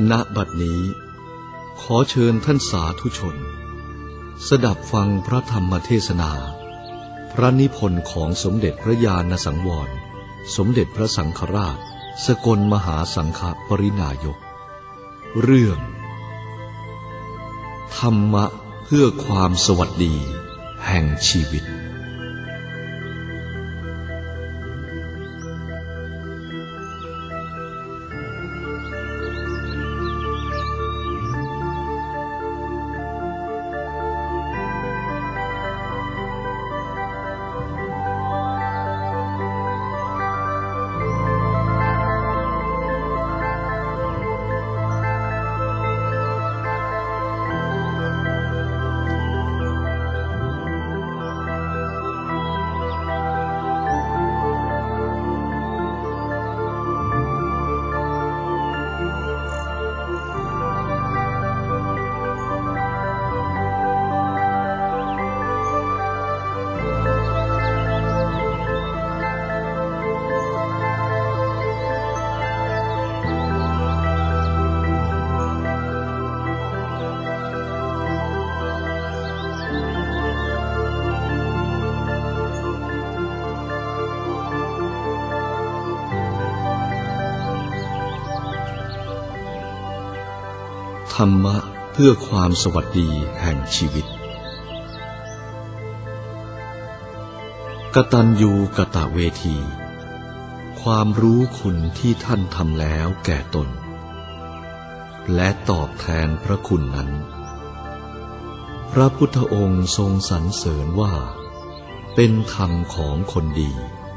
ณบัดนี้ขอเชิญท่านสาธุชนสดับฟังพระธรรมเทศนาพระนิพนธ์ของสมเด็จพระญาณสังวรสมเด็จพระสังฆราชสกลมหาสังฆปรินายกเรื่องธรรมะเพื่อความสวัสดีแห่งชีวิตธรรมะเพื่อความสวัสดีแห่งชีวิตกตัญญูกตเวทีความรู้คุณที่ท่านทำแล้วแก่ตนและตอบแทนพระคุณนั้นพระพุทธองค์ทรงสรรเสริญว่าเป็นธรรมของคนดี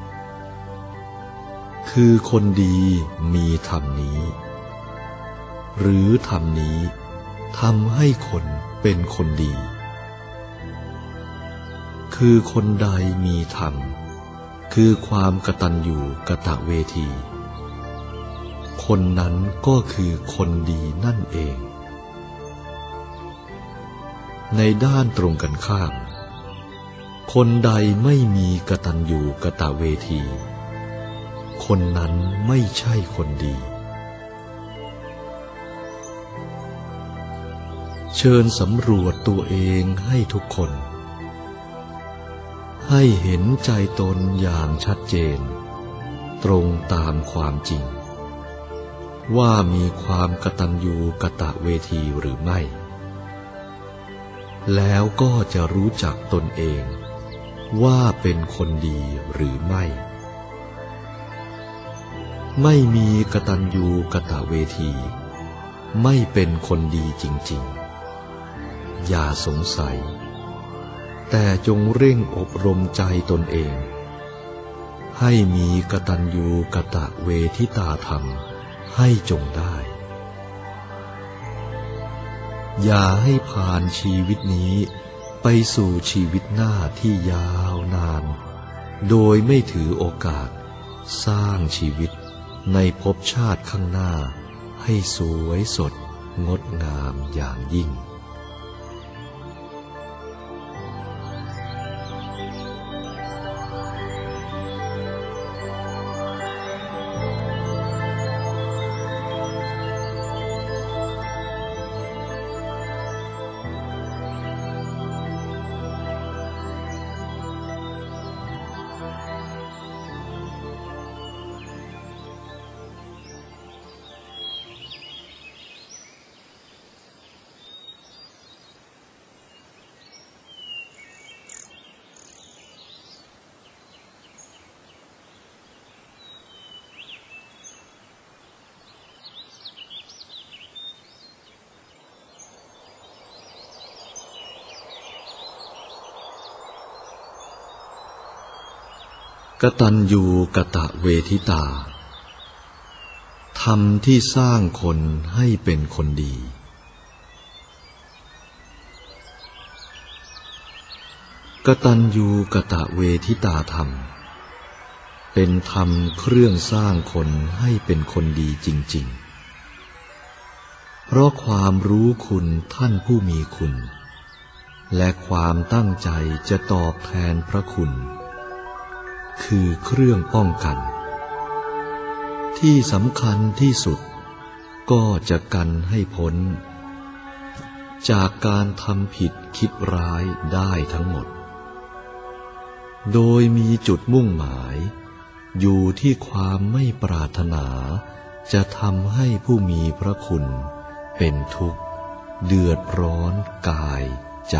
คือคนดีมีธรรมนี้หรือธรรมนี้ทำให้คนเป็นคนดีคือคนใดมีธรรมคือความกตัญญูกตเวทีคนนั้นก็คือคนดีนั่นเองในด้านตรงกันข้ามคนใดไม่มีกตัญญูกตเวทีคนนั้นไม่ใช่คนดีเชิญสำรวจตัวเองให้ทุกคนให้เห็นใจตนอย่างชัดเจนตรงตามความจริงว่ามีความกตัญญูกตเวทีหรือไม่แล้วก็จะรู้จักตนเองว่าเป็นคนดีหรือไม่มีกตัญญูกตเวทีไม่เป็นคนดีจริงๆอย่าสงสัยแต่จงเร่งอบรมใจตนเองให้มีกตัญญูกตเวทิตาธรรมให้จงได้อย่าให้ผ่านชีวิตนี้ไปสู่ชีวิตหน้าที่ยาวนานโดยไม่ถือโอกาสสร้างชีวิตในภพชาติข้างหน้าให้สวยสดงดงามอย่างยิ่งกตัญญูกตเวทิตาธรรมที่สร้างคนให้เป็นคนดีกตัญญูกตเวทิตาธรรมเป็นธรรมเครื่องสร้างคนให้เป็นคนดีจริงๆเพราะความรู้คุณท่านผู้มีคุณและความตั้งใจจะตอบแทนพระคุณคือเครื่องป้องกันที่สำคัญที่สุดก็จะกันให้พ้นจากการทำผิดคิดร้ายได้ทั้งหมดโดยมีจุดมุ่งหมายอยู่ที่ความไม่ปรารถนาจะทำให้ผู้มีพระคุณเป็นทุกข์เดือดร้อนกายใจ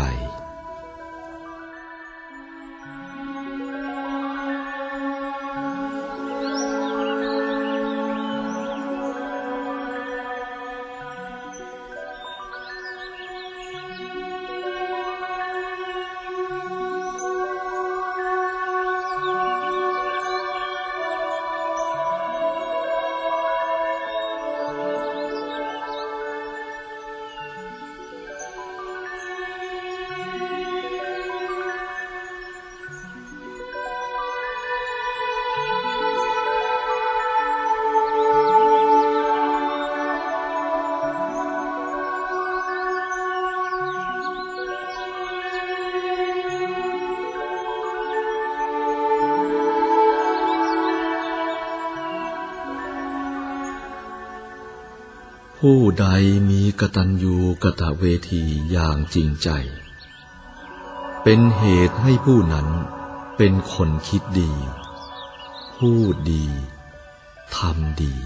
ผู้ใดมีกตัญญูกตเวทีอย่างจริงใจเป็นเหตุให้ผู้นั้นเป็นคนคิดดีพูดดีทำดี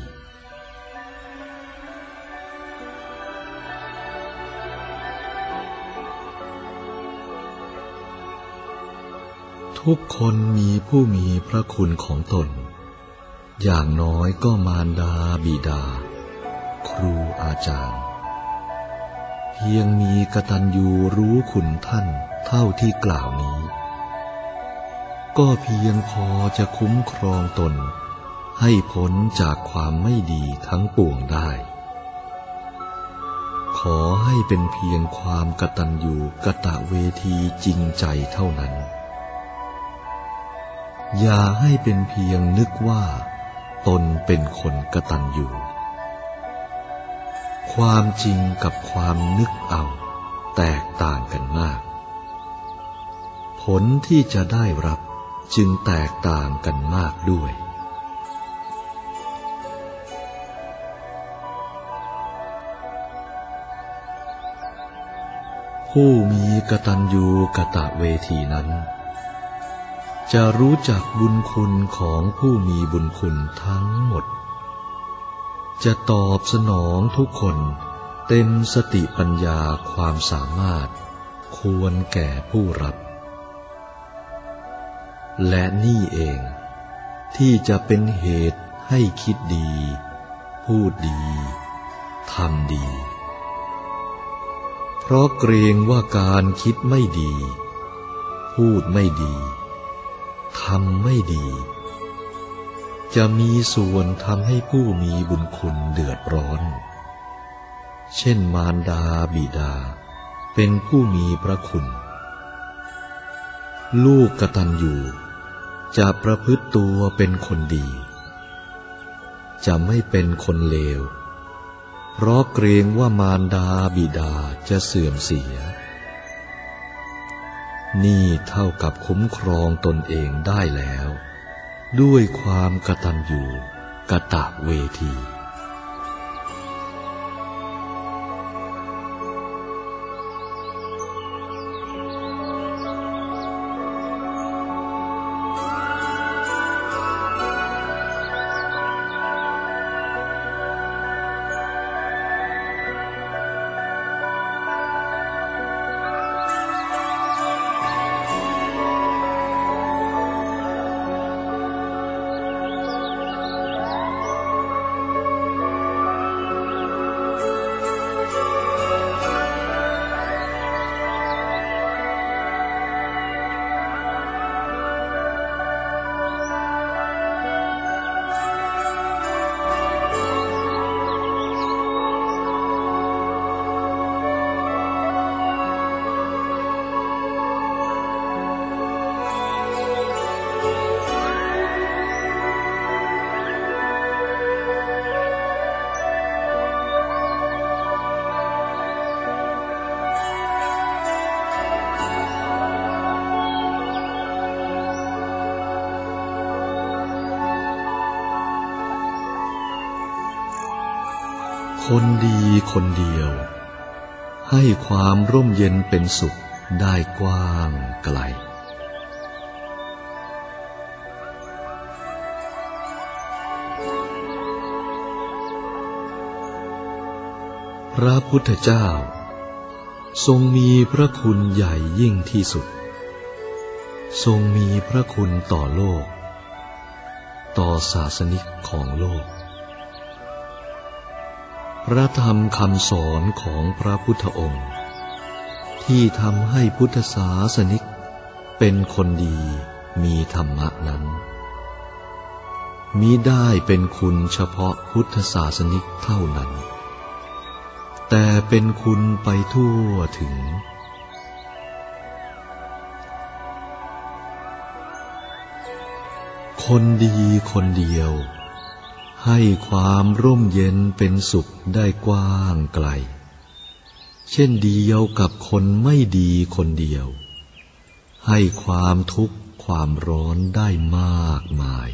ทุกคนมีผู้มีพระคุณของตนอย่างน้อยก็มารดาบิดาครูอาจารย์เพียงมีกตัญญูรู้คุณท่านเท่าที่กล่าวนี้ก็เพียงพอจะคุ้มครองตนให้พ้นจากความไม่ดีทั้งปวงได้ขอให้เป็นเพียงความกตัญญูกตเวทีจริงใจเท่านั้นอย่าให้เป็นเพียงนึกว่าตนเป็นคนกตัญญูความจริงกับความนึกเอาแตกต่างกันมากผลที่จะได้รับจึงแตกต่างกันมากด้วยผู้มีกตัญญูกตเวทีนั้นจะรู้จักบุญคุณของผู้มีบุญคุณทั้งหมดจะตอบสนองทุกคนเต็มสติปัญญาความสามารถควรแก่ผู้รับและนี่เองที่จะเป็นเหตุให้คิดดีพูดดีทำดีเพราะเกรงว่าการคิดไม่ดีพูดไม่ดีทำไม่ดีจะมีส่วนทำให้ผู้มีบุญคุณเดือดร้อนเช่นมารดาบิดาเป็นผู้มีพระคุณลูกกตัญญูจะประพฤติตัวเป็นคนดีจะไม่เป็นคนเลวเพราะเกรงว่ามารดาบิดาจะเสื่อมเสียนี่เท่ากับคุ้มครองตนเองได้แล้วด้วยความกตัญญูกตเวทีคนดีคนเดียวให้ความร่มเย็นเป็นสุขได้กว้างไกลพระพุทธเจ้าทรงมีพระคุณใหญ่ยิ่งที่สุดทรงมีพระคุณต่อโลกต่อศาสนิกของโลกพระธรรมคำสอนของพระพุทธองค์ที่ทำให้พุทธศาสนิกเป็นคนดีมีธรรมะนั้นมิได้เป็นคุณเฉพาะพุทธศาสนิกเท่านั้นแต่เป็นคุณไปทั่วถึงคนดีคนเดียวให้ความร่มเย็นเป็นสุขได้กว้างไกลเช่นเดียวกับคนไม่ดีคนเดียวให้ความทุกข์ความร้อนได้มากมาย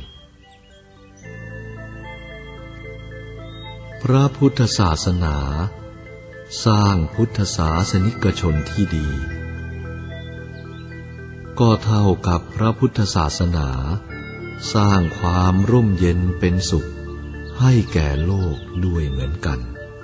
พระพุทธศาสนาสร้างพุทธศาสนิกชนที่ดีก็เท่ากับพระพุทธศาสนาสร้างความร่มเย็นเป็นสุขให้แก่โลกด้วยเหมือนกัน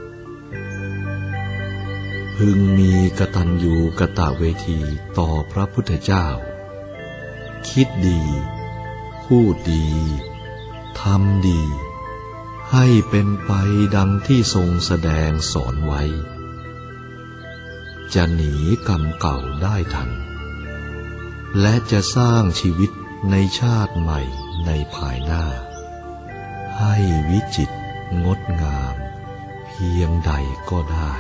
พึงมีกตัญญูกตเวทีต่อพระพุทธเจ้าคิดดีพูดดีทำดีให้เป็นไปดังที่ทรงแสดงสอนไว้จะหนีกรรมเก่าได้ทันและจะสร้างชีวิตในชาติใหม่ในภายหน้าให้วิจิตรงดงามเพียงใดก็ได้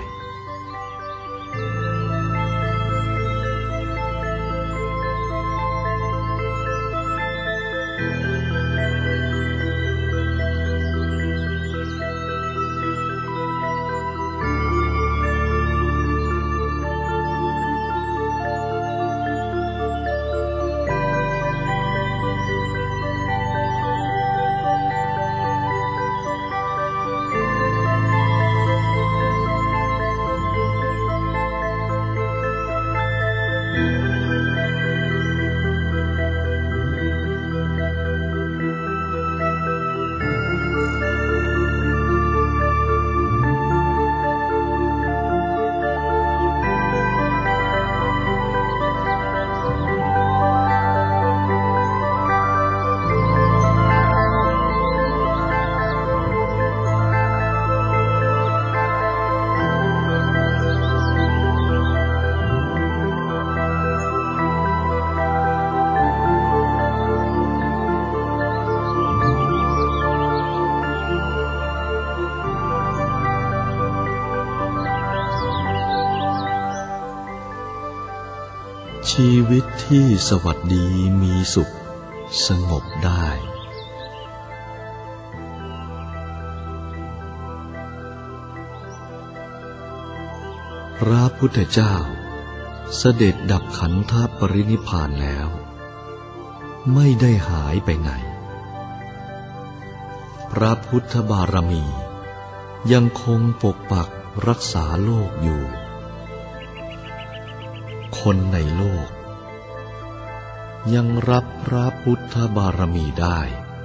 ชีวิตที่สวัสดีมีสุขสงบได้พระพุทธเจ้าเสด็จดับขันธปรินิพพานแล้วไม่ได้หายไปไหนพระพุทธบารมียังคงปกปักรักษาโลกอยู่คนในโลกยังรับพระพุทธบารมีได้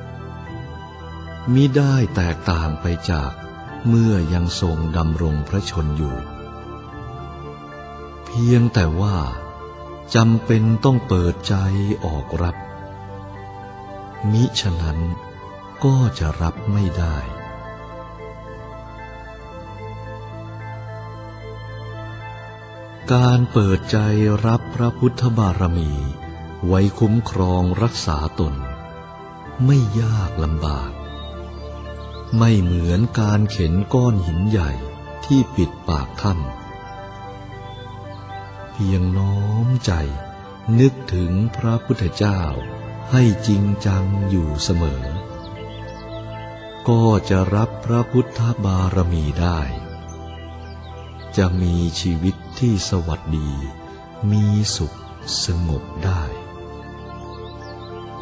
มิได้แตกต่างไปจากเมื่อยังทรงดำรงพระชนอยู่เพียงแต่ว่าจำเป็นต้องเปิดใจออกรับมิฉะนั้นก็จะรับไม่ได้การเปิดใจรับพระพุทธบารมีไว้คุ้มครองรักษาตนไม่ยากลำบากไม่เหมือนการเข็นก้อนหินใหญ่ที่ปิดปากถ้ำเพียงน้อมใจนึกถึงพระพุทธเจ้าให้จริงจังอยู่เสมอก็จะรับพระพุทธบารมีได้จะมีชีวิตที่สวัสดีมีสุขสงบได้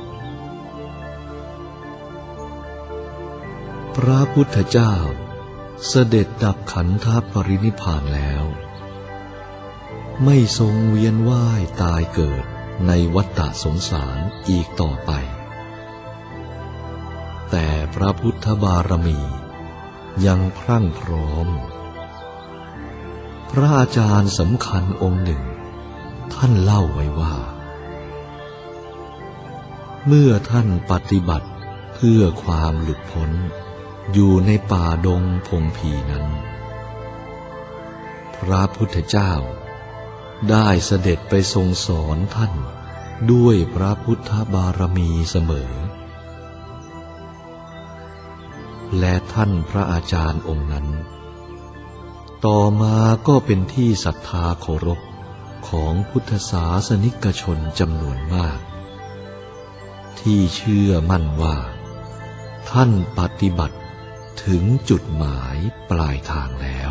พระพุทธเจ้าเสด็จดับขันธปรินิพพานแล้วไม่ทรงเวียนว่ายตายเกิดในวัฏฏะสงสารอีกต่อไปแต่พระพุทธบารมียังพรั่งพร้อมพระอาจารย์สำคัญองค์หนึ่งท่านเล่าไว้ว่าเมื่อท่านปฏิบัติเพื่อความหลุดพ้นอยู่ในป่าดงพงพีนั้นพระพุทธเจ้าได้เสด็จไปทรงสอนท่านด้วยพระพุทธบารมีเสมอและท่านพระอาจารย์องค์นั้นต่อมาก็เป็นที่ศรัทธาเคารพของพุทธศาสนิกชนจำนวนมากที่เชื่อมั่นว่าท่านปฏิบัติถึงจุดหมายปลายทางแล้ว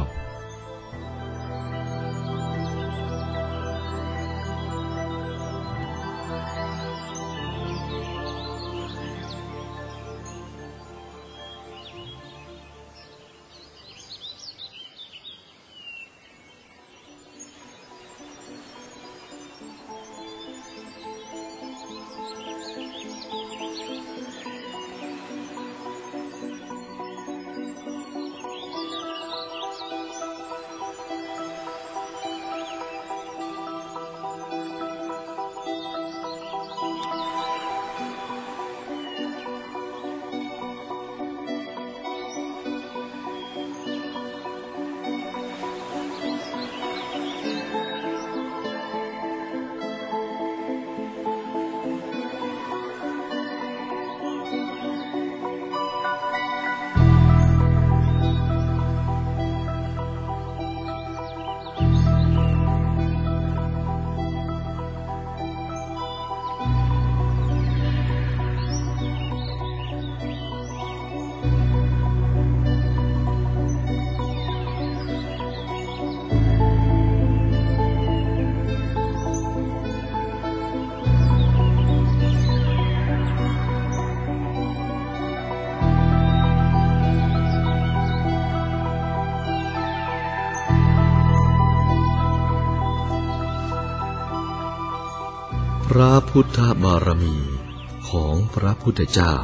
พระพุทธบารมีของพระพุทธเจ้า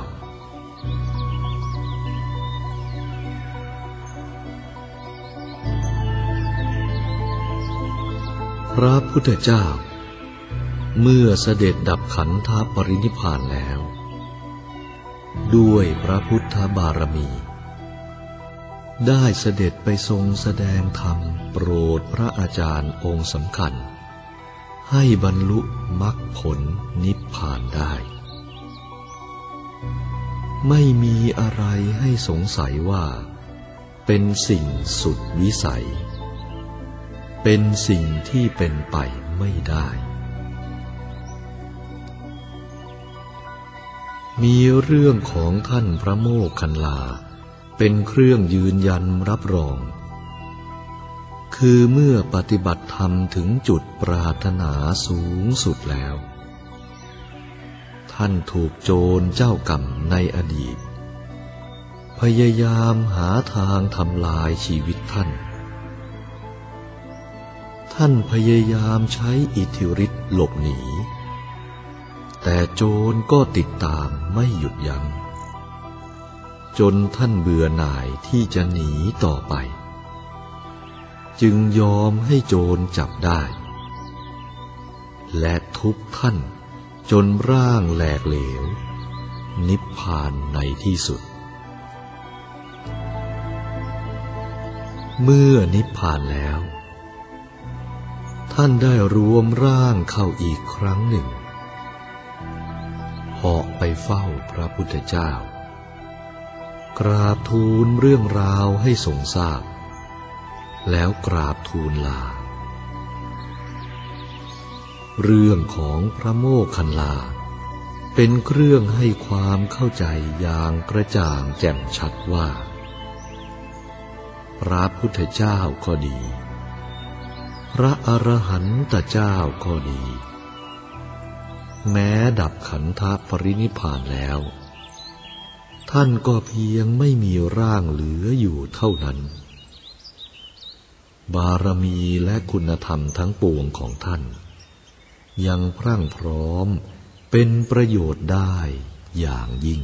พระพุทธเจ้าเมื่อเสด็จดับขันธปรินิพพานแล้วด้วยพระพุทธบารมีได้เสด็จไปทรงแสดงธรรมโปรดพระอาจารย์องค์สำคัญให้บรรลุมรรคผลนิพพานได้ไม่มีอะไรให้สงสัยว่าเป็นสิ่งสุดวิสัยเป็นสิ่งที่เป็นไปไม่ได้มีเรื่องของท่านพระโมคคัลลาเป็นเครื่องยืนยันรับรองคือเมื่อปฏิบัติธรรมถึงจุดปรารถนาสูงสุดแล้วท่านถูกโจรเจ้ากรรมในอดีตพยายามหาทางทำลายชีวิตท่านพยายามใช้อิทธิฤทธิ์หลบหนีแต่โจรก็ติดตามไม่หยุดยั้งจนท่านเบื่อหน่ายที่จะหนีต่อไปจึงยอมให้โจรจับได้และทุบท่านจนร่างแหลกเหลวนิพพานในที่สุดเมื่อนิพพานแล้วท่านได้รวมร่างเข้าอีกครั้งหนึ่งเหาะไปเฝ้าพระพุทธเจ้ากราบทูลเรื่องราวให้ทรงทราบแล้วกราบทูลลาเรื่องของพระโมคคัลลาเป็นเครื่องให้ความเข้าใจอย่างกระจ่างแจ่มชัดว่าพระพุทธเจ้าก็ดีพระอรหันตเจ้าก็ดีแม้ดับขันธปรินิพพานแล้วท่านก็เพียงไม่มีร่างเหลืออยู่เท่านั้นบารมีและคุณธรรมทั้งปวงของท่านยังพรั่งพร้อมเป็นประโยชน์ได้อย่างยิ่ง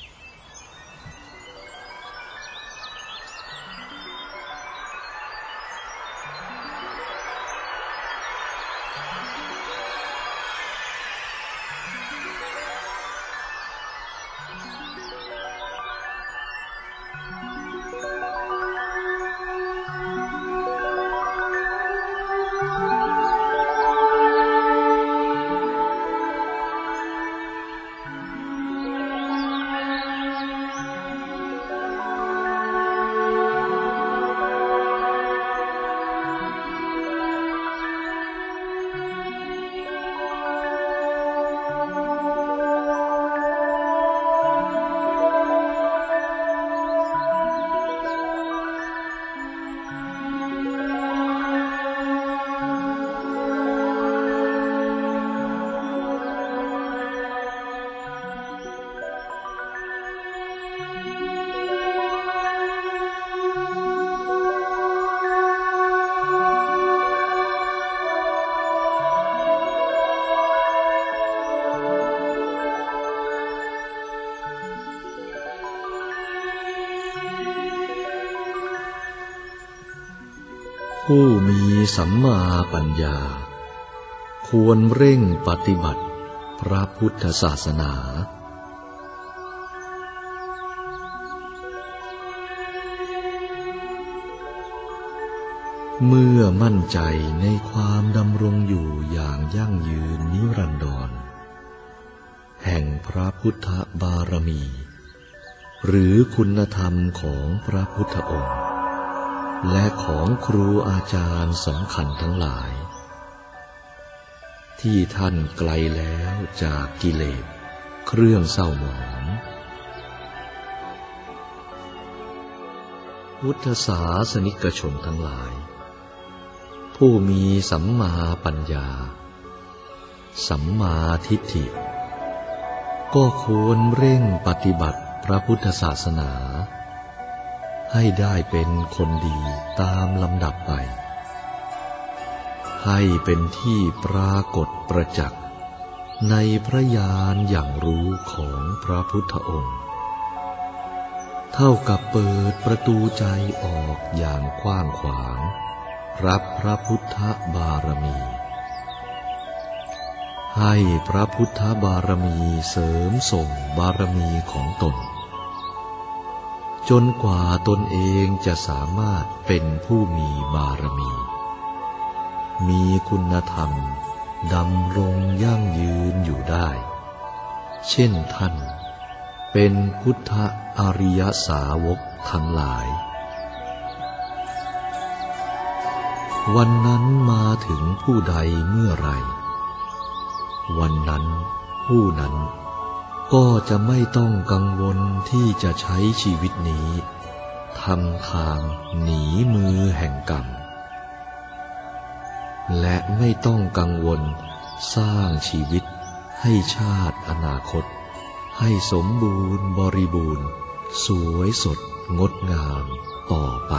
ผู้มีสัมมาปัญญาควรเร่งปฏิบัติพระพุทธศาสนาเมื่อมั่นใจในความดำรงอยู่อย่างยั่งยืนนิรันดรแห่งพระพุทธบารมีหรือคุณธรรมของพระพุทธองค์และของครูอาจารย์สำคัญทั้งหลายที่ท่านไกลแล้วจากกิเลสเครื่องเศร้าหมองพุทธศาสนิกชนทั้งหลายผู้มีสัมมาปัญญาสัมมาทิฏฐิก็ควรเร่งปฏิบัติพระพุทธศาสนาให้ได้เป็นคนดีตามลำดับไปให้เป็นที่ปรากฏประจักษ์ในพระญาณอย่างรู้ของพระพุทธองค์เท่ากับเปิดประตูใจออกอย่างกว้างขวางรับพระพุทธบารมีให้พระพุทธบารมีเสริมส่งบารมีของตนจนกว่าตนเองจะสามารถเป็นผู้มีบารมีมีคุณธรรมดำรงยั่งยืนอยู่ได้เช่นท่านเป็นพุทธอริยสาวกทั้งหลายวันนั้นมาถึงผู้ใดเมื่อไรวันนั้นผู้นั้นก็จะไม่ต้องกังวลที่จะใช้ชีวิตนี้ทำทางหนีมือแห่งกรรมและไม่ต้องกังวลสร้างชีวิตให้ชาติอนาคตให้สมบูรณ์บริบูรณ์สวยสดงดงามต่อไป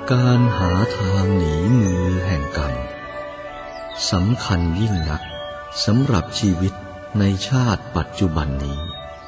การหาทางหนีมือแห่งกรรมสำคัญยิ่งนักสำหรับชีวิตในชาติปัจจุบันนี้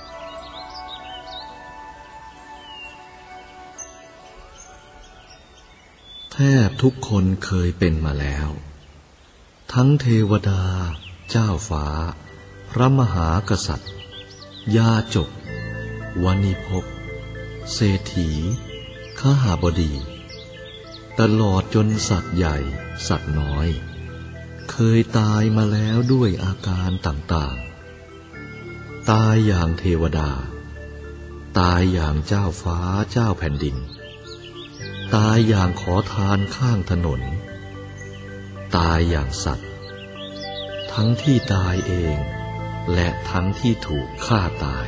แทบทุกคนเคยเป็นมาแล้วทั้งเทวดาเจ้าฟ้าพระมหากษัตริย์ยาจกวณิพกเศรษฐีขหบดีตลอดจนสัตว์ใหญ่สัตว์น้อยเคยตายมาแล้วด้วยอาการต่างๆตายอย่างเทวดาตายอย่างเจ้าฟ้าเจ้าแผ่นดินตายอย่างขอทานข้างถนนตายอย่างสัตว์ทั้งที่ตายเองและทั้งที่ถูกฆ่าตาย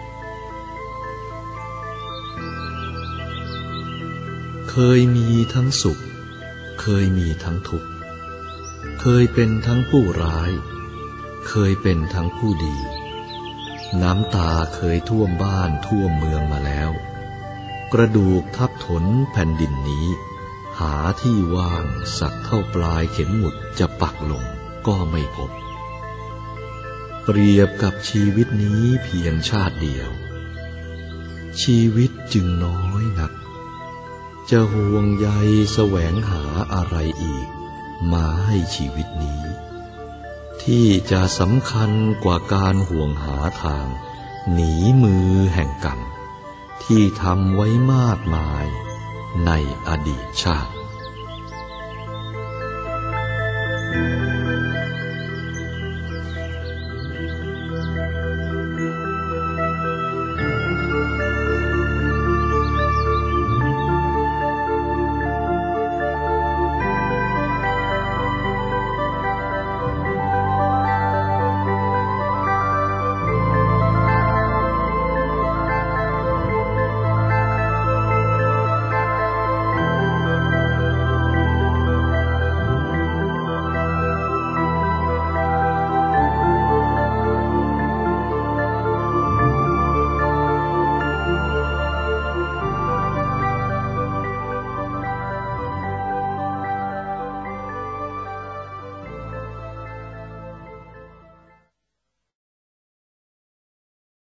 เคยมีทั้งสุขเคยมีทั้งทุกข์เคยเป็นทั้งผู้ร้ายเคยเป็นทั้งผู้ดีน้ำตาเคยท่วมบ้านท่วมเมืองมาแล้วกระดูกทับถนแผ่นดินนี้หาที่ว่างสักเท่าปลายเข็มหมุดจะปักลงก็ไม่พบเปรียบกับชีวิตนี้เพียงชาติเดียวชีวิตจึงน้อยนักจะห่วงใยแสวงหาอะไรอีกมาให้ชีวิตนี้ที่จะสำคัญกว่าการห่วงหาทางหนีมือแห่งกรรมที่ทำไว้มากมายในอดีตชาติ